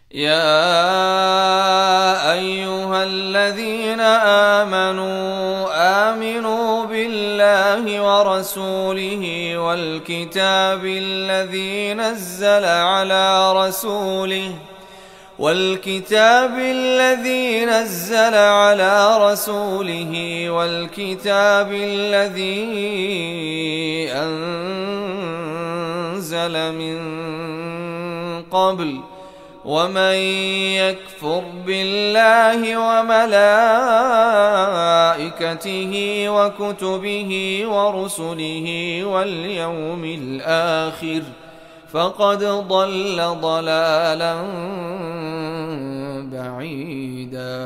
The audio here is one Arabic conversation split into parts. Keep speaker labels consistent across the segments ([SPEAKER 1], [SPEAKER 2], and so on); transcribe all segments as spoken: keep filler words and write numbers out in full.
[SPEAKER 1] يا أيها الذين آمنوا آمنوا بالله ورسوله والكتاب الذي نزل على رسوله والكتاب الذي نزل على رسوله والكتاب الذي أنزل من قبل ومن يكفر بالله وملائكته وكتبه ورسله واليوم الآخر فقد ضل ضلالا بعيدا.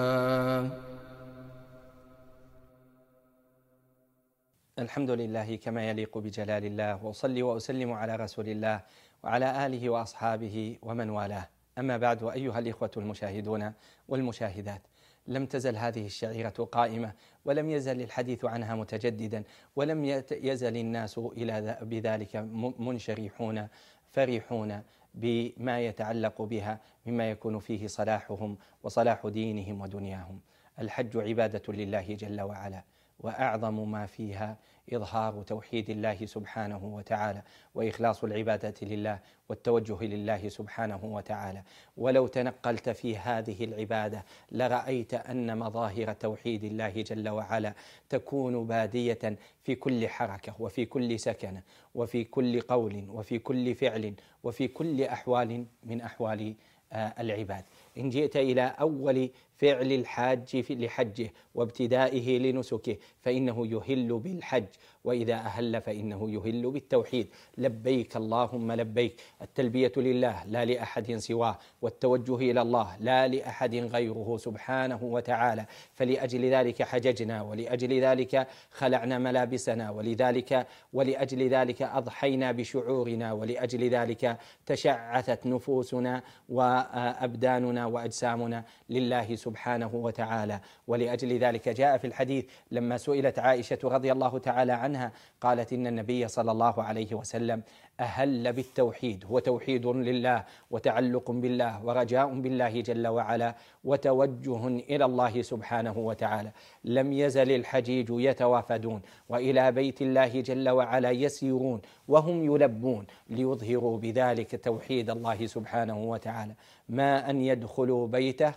[SPEAKER 2] الحمد لله كما يليق بجلال الله، وأصلي وأسلم على رسول الله وعلى آله وأصحابه ومن والاه. أما بعد، أيها الإخوة المشاهدون والمشاهدات، لم تزل هذه الشعيرة قائمة، ولم يزل الحديث عنها متجددا، ولم يزل الناس إلى بذلك منشرحون فرحون بما يتعلق بها مما يكون فيه صلاحهم وصلاح دينهم ودنياهم. الحج عبادة لله جل وعلا، وأعظم ما فيها إظهار توحيد الله سبحانه وتعالى وإخلاص العبادة لله والتوجه لله سبحانه وتعالى. ولو تنقلت في هذه العبادة لرأيت أن مظاهر توحيد الله جل وعلا تكون بادية في كل حركة وفي كل سكنة وفي كل قول وفي كل فعل وفي كل أحوال من أحوال العباد. إن جئت إلى أول فعل الحاج لحجه وابتدائه لنسكه فإنه يهل بالحج، وإذا أهل فإنه يهل بالتوحيد. لبيك اللهم لبيك، التلبية لله لا لأحد سواه، والتوجه إلى الله لا لأحد غيره سبحانه وتعالى. فلأجل ذلك حججنا، ولأجل ذلك خلعنا ملابسنا، ولذلك ولأجل ذلك أضحينا بشعورنا، ولأجل ذلك تشعثت نفوسنا وأبداننا وأجسامنا لله سبحانه وتعالى. ولأجل ذلك جاء في الحديث لما سئلت عائشة رضي الله تعالى عنها قالت إن النبي صلى الله عليه وسلم أهل بالتوحيد، هو توحيد لله وتعلق بالله ورجاء بالله جل وعلا وتوجه إلى الله سبحانه وتعالى. لم يزل الحجيج يتوافدون وإلى بيت الله جل وعلا يسيرون وهم يلبون ليظهروا بذلك توحيد الله سبحانه وتعالى، ما أن يدخلوا بيته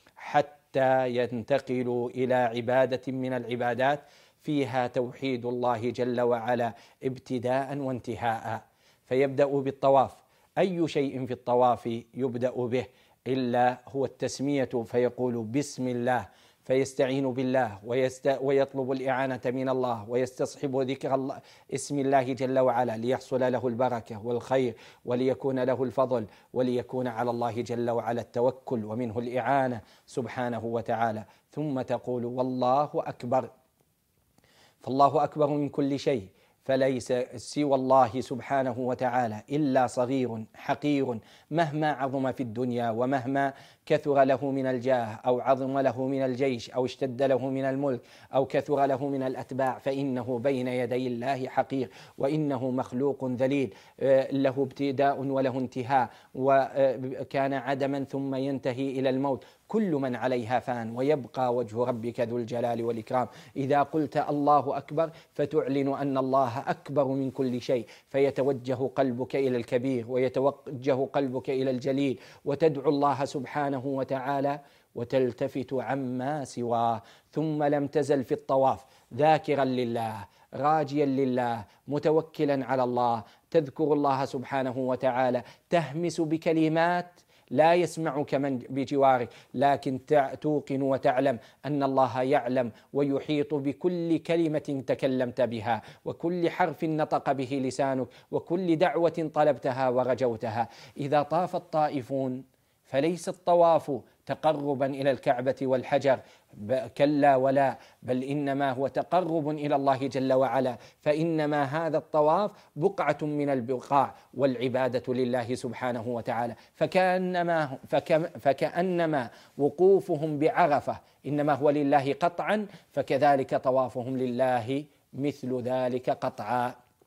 [SPEAKER 2] حتى ينتقلوا إلى عبادة من العبادات فيها توحيد الله جل وعلا ابتداء وانتهاء. فيبدأ بالطواف، أي شيء في الطواف يبدأ به إلا هو التسمية، فيقول بسم الله، فيستعين بالله ويطلب الإعانة من الله ويستصحب ذكر الله اسم الله جل وعلا ليحصل له البركة والخير وليكون له الفضل وليكون على الله جل وعلا التوكل ومنه الإعانة سبحانه وتعالى. ثم تقول والله أكبر، فالله أكبر من كل شيء، فليس سوى الله سبحانه وتعالى إلا صغير حقير مهما عظم في الدنيا ومهما كثر له من الجاه أو عظم له من الجيش أو اشتد له من الملك أو كثر له من الأتباع، فإنه بين يدي الله حقير، وإنه مخلوق ذليل له ابتداء وله انتهاء، وكان عدما ثم ينتهي إلى الموت. كل من عليها فان ويبقى وجه ربك ذو الجلال والإكرام. إذا قلت الله أكبر فتعلن أن الله أكبر من كل شيء، فيتوجه قلبك إلى الكبير ويتوجه قلبك إلى الجليل، وتدعو الله سبحانه وتعالى وتلتفت عما سواه. ثم لم تزل في الطواف ذاكرا لله راجيا لله متوكلا على الله، تذكر الله سبحانه وتعالى، تهمس بكلمات لا يسمعك من بجوارك، لكن توقن وتعلم أن الله يعلم ويحيط بكل كلمة تكلمت بها وكل حرف نطق به لسانك وكل دعوة طلبتها ورجوتها. إذا طاف الطائفون فليس الطواف تقربا إلى الكعبة والحجر، كلا ولا، بل إنما هو تقرب إلى الله جل وعلا، فإنما هذا الطواف بقعة من البقاع والعبادة لله سبحانه وتعالى. فكأنما, فكأنما وقوفهم بعرفة إنما هو لله قطعا، فكذلك طوافهم لله مثل ذلك قطعا.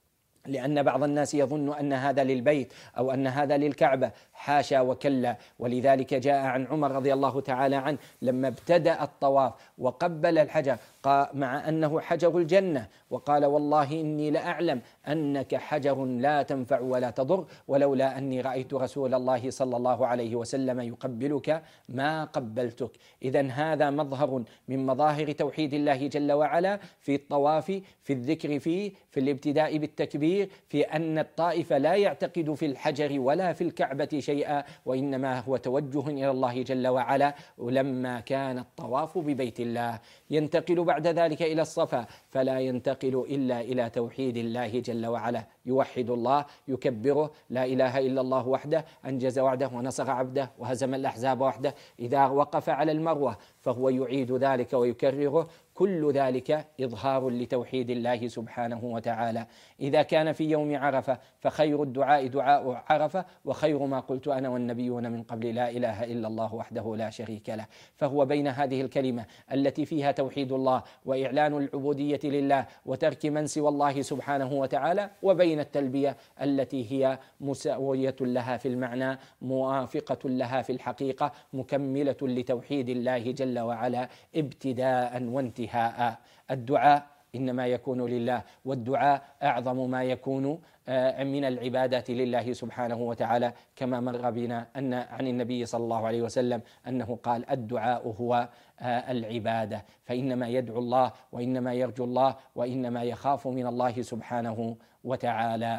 [SPEAKER 2] لأن بعض الناس يظن أن هذا للبيت أو أن هذا للكعبة، حاشا وكلا. ولذلك جاء عن عمر رضي الله تعالى عنه لما ابتدأ الطواف وقبل الحجر مع أنه حجر الجنة، وقال والله إني لأعلم أنك حجر لا تنفع ولا تضر، ولولا أني رأيت رسول الله صلى الله عليه وسلم يقبلك ما قبلتك. إذن هذا مظهر من مظاهر توحيد الله جل وعلا في الطواف، في الذكر فيه، في الابتداء بالتكبير، في أن الطائف لا يعتقد في الحجر ولا في الكعبة شيئا، وإنما هو توجه إلى الله جل وعلا. ولما كان الطواف ببيت الله ينتقل بعد ذلك إلى الصفا، فلا ينتقل إلا إلى توحيد الله جل وعلا، يوحد الله، يكبره، لا إله إلا الله وحده أنجز وعده ونصر عبده وهزم الأحزاب وحده. إذا وقف على المروة فهو يعيد ذلك ويكرره، كل ذلك إظهار لتوحيد الله سبحانه وتعالى. إذا كان في يوم عرفة فخير الدعاء دعاء عرفة، وخير ما قلت أنا والنبيون من قبل لا إله إلا الله وحده لا شريك له. فهو بين هذه الكلمة التي فيها توحيد الله وإعلان العبودية لله وترك من سوى الله سبحانه وتعالى، وبين التلبية التي هي مساوية لها في المعنى، موافقة لها في الحقيقة، مكملة لتوحيد الله جل وعلا ابتداء وانتهاء. الدعاء إنما يكون لله، والدعاء أعظم ما يكون من العبادات لله سبحانه وتعالى، كما مر بنا أن عن النبي صلى الله عليه وسلم أنه قال الدعاء هو العبادة، فإنما يدعو الله وإنما يرجو الله وإنما يخاف من الله سبحانه وتعالى.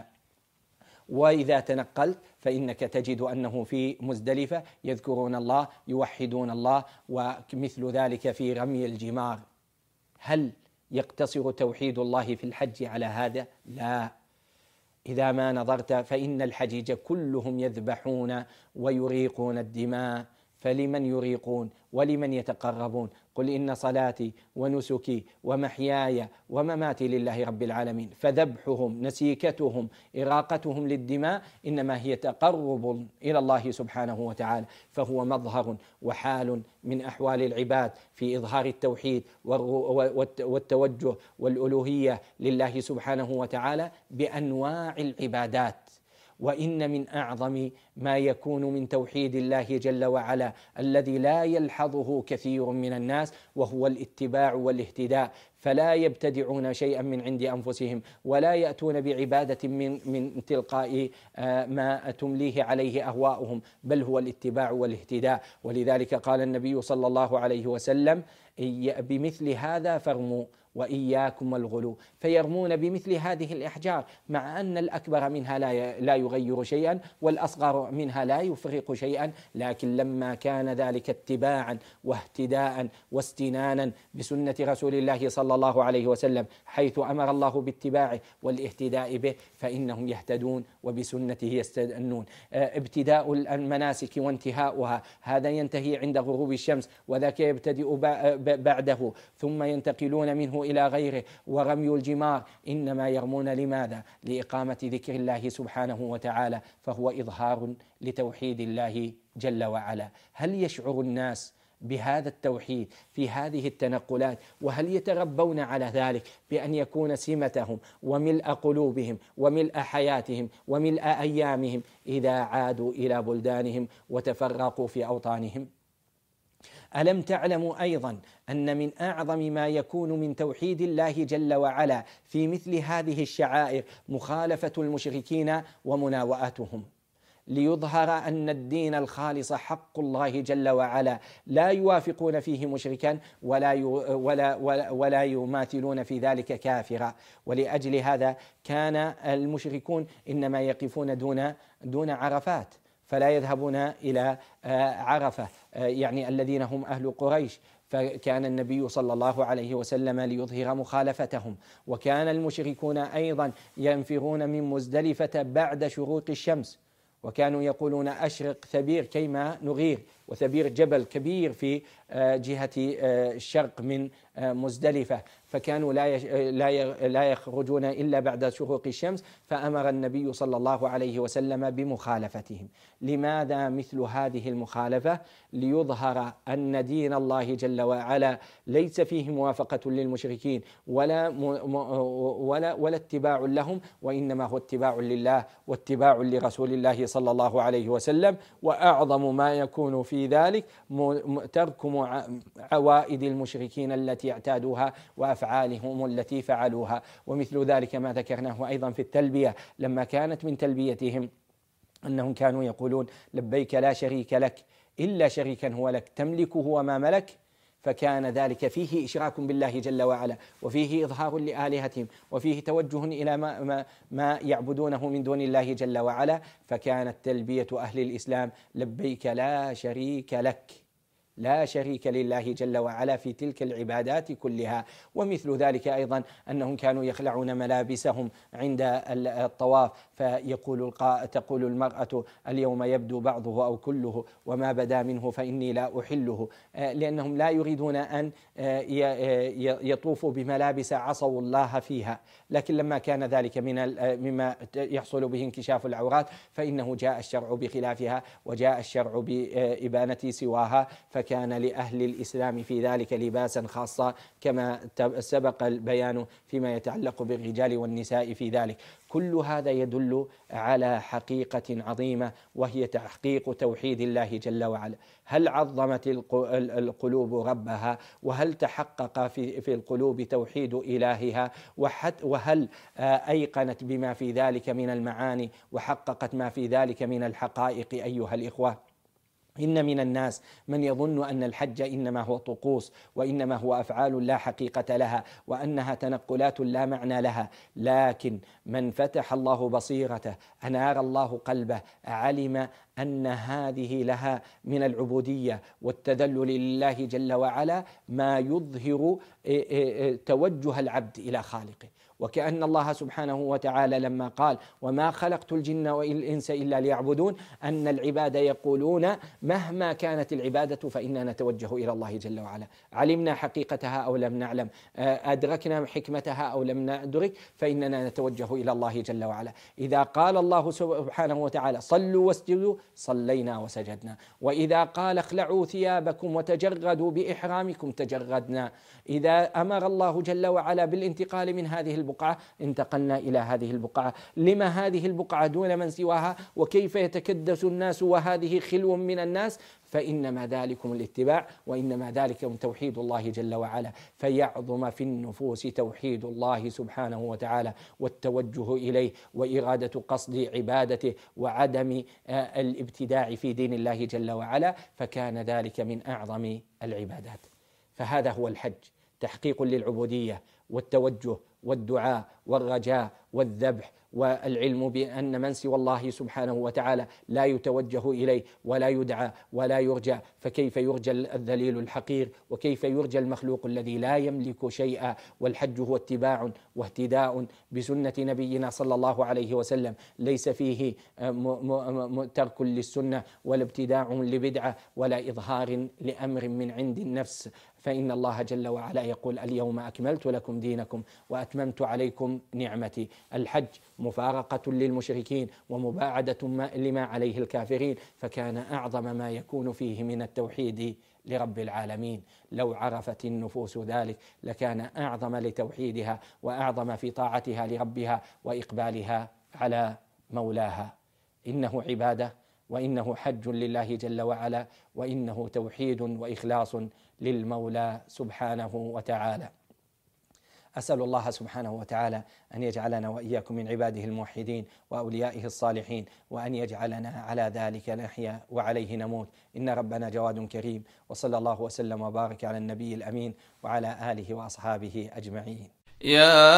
[SPEAKER 2] وإذا تنقلت فإنك تجد أنه في مزدلفة يذكرون الله، يوحدون الله، ومثل ذلك في رمي الجمار. هل يقتصر توحيد الله في الحج على هذا؟ لا. إذا ما نظرت فإن الحجيج كلهم يذبحون ويريقون الدماء، فلمن يريقون ولمن يتقربون؟ قل إن صلاتي ونسكي ومحياي ومماتي لله رب العالمين، فذبحهم، نسيكتهم، إراقتهم للدماء إنما هي تقرب إلى الله سبحانه وتعالى. فهو مظهر وحال من أحوال العباد في إظهار التوحيد والتوجه والألوهية لله سبحانه وتعالى بأنواع العبادات. وإن من أعظم ما يكون من توحيد الله جل وعلا الذي لا يلحظه كثير من الناس وهو الاتباع والاهتداء، فلا يبتدعون شيئا من عند أنفسهم ولا يأتون بعبادة من, من تلقاء ما تمليه عليه أهواؤهم، بل هو الاتباع والاهتداء. ولذلك قال النبي صلى الله عليه وسلم بمثل هذا فارموا وإياكم الغلو، فيرمون بمثل هذه الأحجار مع أن الأكبر منها لا يغير شيئا والأصغر منها لا يفرق شيئا، لكن لما كان ذلك اتباعا واهتداء واستنانا بسنة رسول الله صلى الله عليه وسلم حيث أمر الله باتباعه والاهتداء به فإنهم يهتدون وبسنته يستنون. ابتداء المناسك وانتهاؤها هذا ينتهي عند غروب الشمس، وذاك يبتدئ بعده، ثم ينتقلون منه إلى غيره. ورمي الجمار إنما يرمون لماذا؟ لإقامة ذكر الله سبحانه وتعالى، فهو إظهار لتوحيد الله جل وعلا. هل يشعر الناس بهذا التوحيد في هذه التنقلات؟ وهل يتربون على ذلك بأن يكون سمتهم وملء قلوبهم وملء حياتهم وملء أيامهم إذا عادوا إلى بلدانهم وتفرقوا في أوطانهم؟ ألم تعلموا أيضا أن من أعظم ما يكون من توحيد الله جل وعلا في مثل هذه الشعائر مخالفة المشركين ومناوئتهم، ليظهر أن الدين الخالص حق الله جل وعلا لا يوافقون فيه مشركا ولا ولا ولا, ولا يماثلون في ذلك كافرا. ولأجل هذا كان المشركون إنما يقفون دون دون عرفات، فلا يذهبون إلى عرفة، يعني الذين هم أهل قريش، فكان النبي صلى الله عليه وسلم ليظهر مخالفتهم. وكان المشركون أيضا ينفرون من مزدلفة بعد شروق الشمس، وكانوا يقولون أشرق ثبير كيما نغير، وثبير جبل كبير في جهة الشرق من مزدلفة، فكانوا لا لا يخرجون إلا بعد شروق الشمس، فأمر النبي صلى الله عليه وسلم بمخالفتهم. لماذا مثل هذه المخالفة؟ ليظهر أن دين الله جل وعلا ليس فيه موافقة للمشركين ولا ولا ولا اتباع لهم، وإنما هو اتباع لله واتباع لرسول الله صلى الله عليه وسلم. وأعظم ما يكون في ذلك ترك عوائد المشركين التي اعتادوها وأفعالهم التي فعلوها. ومثل ذلك ما ذكرناه أيضا في التلبية، لما كانت من تلبيتهم أنهم كانوا يقولون لبيك لا شريك لك إلا شريكا هو لك تملكه وما ملك، فكان ذلك فيه إشراك بالله جل وعلا، وفيه إظهار لآلهتهم، وفيه توجه إلى ما, ما, ما يعبدونه من دون الله جل وعلا. فكانت تلبية أهل الإسلام لبيك لا شريك لك، لا شريك لله جل وعلا في تلك العبادات كلها. ومثل ذلك أيضا أنهم كانوا يخلعون ملابسهم عند الطواف، فيقول تقول المرأة اليوم يبدو بعضه أو كله وما بدا منه فإني لا أحله، لأنهم لا يريدون أن يطوفوا بملابس عصوا الله فيها. لكن لما كان ذلك من مما يحصل به انكشاف العورات فإنه جاء الشرع بخلافها، وجاء الشرع بإبانة سواها، فكان لأهل الإسلام في ذلك لباسا خاصا كما سبق البيان فيما يتعلق بالرجال والنساء في ذلك. كل هذا يدل على حقيقة عظيمة، وهي تحقيق توحيد الله جل وعلا. هل عظمت القلوب ربها؟ وهل تحقق في في القلوب توحيد إلهها؟ وهل أيقنت بما في ذلك من المعاني وحققت ما في ذلك من الحقائق؟ أيها الإخوة، إن من الناس من يظن أن الحج إنما هو طقوس، وإنما هو أفعال لا حقيقة لها، وأنها تنقلات لا معنى لها. لكن من فتح الله بصيرته، أنار الله قلبه، علم أن هذه لها من العبودية والتذلل لله جل وعلا ما يظهر توجه العبد إلى خالقه. وكأن الله سبحانه وتعالى لما قال وما خلقت الجن والإنس إلا ليعبدون، أن العباد يقولون مهما كانت العبادة فإننا نتوجه إلى الله جل وعلا، علمنا حقيقتها أو لم نعلم، أدركنا حكمتها أو لم ندرك، فإننا نتوجه إلى الله جل وعلا. إذا قال الله سبحانه وتعالى صلوا واسجدوا، صلينا وسجدنا. وإذا قال اخلعوا ثيابكم وتجردوا بإحرامكم، تجردنا. إذا أمر الله جل وعلا بالانتقال من هذه البقعة، انتقلنا إلى هذه البقعة. لما هذه البقعة دون من سواها؟ وكيف يتكدس الناس وهذه خلو من الناس؟ فإنما ذلكم الاتباع، وإنما ذلكم توحيد الله جل وعلا. فيعظم في النفوس توحيد الله سبحانه وتعالى والتوجه إليه وإرادة قصد عبادته وعدم الابتداع في دين الله جل وعلا، فكان ذلك من أعظم العبادات. فهذا هو الحج، تحقيق للعبودية والتوجه والدعاء والرجاء والذبح، والعلم بأن من سوى الله سبحانه وتعالى لا يتوجه إليه ولا يدعى ولا يرجى، فكيف يرجى الذليل الحقير؟ وكيف يرجى المخلوق الذي لا يملك شيئا؟ والحج هو اتباع واهتداء بسنة نبينا صلى الله عليه وسلم، ليس فيه ترك للسنة ولا ابتداع لبدعة ولا إظهار لأمر من عند النفس. فإن الله جل وعلا يقول اليوم أكملت لكم دينكم وأتممت عليكم نعمتي. الحج مفارقة للمشركين ومباعدة لما عليه الكافرين، فكان أعظم ما يكون فيه من التوحيد لرب العالمين. لو عرفت النفوس ذلك لكان أعظم لتوحيدها وأعظم في طاعتها لربها وإقبالها على مولاها. إنه عبادة، وإنه حج لله جل وعلا، وإنه توحيد وإخلاص للمولى سبحانه وتعالى. أسأل الله سبحانه وتعالى أن يجعلنا وإياكم من عباده الموحدين وأوليائه الصالحين، وأن يجعلنا على ذلك نحيا وعليه نموت. إن ربنا جواد كريم، وصلى الله وسلم وبارك على النبي الأمين وعلى آله وأصحابه أجمعين.
[SPEAKER 1] يا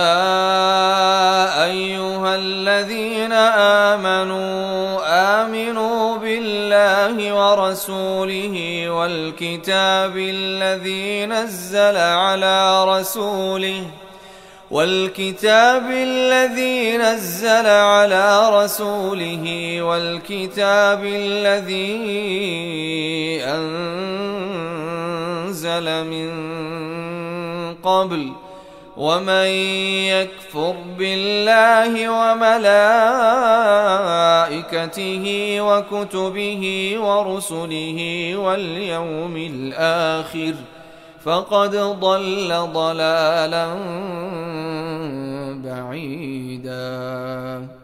[SPEAKER 1] أيها الذين آمنوا آمنوا بالله ورسوله والكتاب الذي نزل على رسوله والكتاب الذي نزل على رسوله والكتاب الذي أنزل من قبل ومن يكفر بالله وملائكته وكتبه ورسله واليوم الآخر فقد ضل ضلالا بعيدا.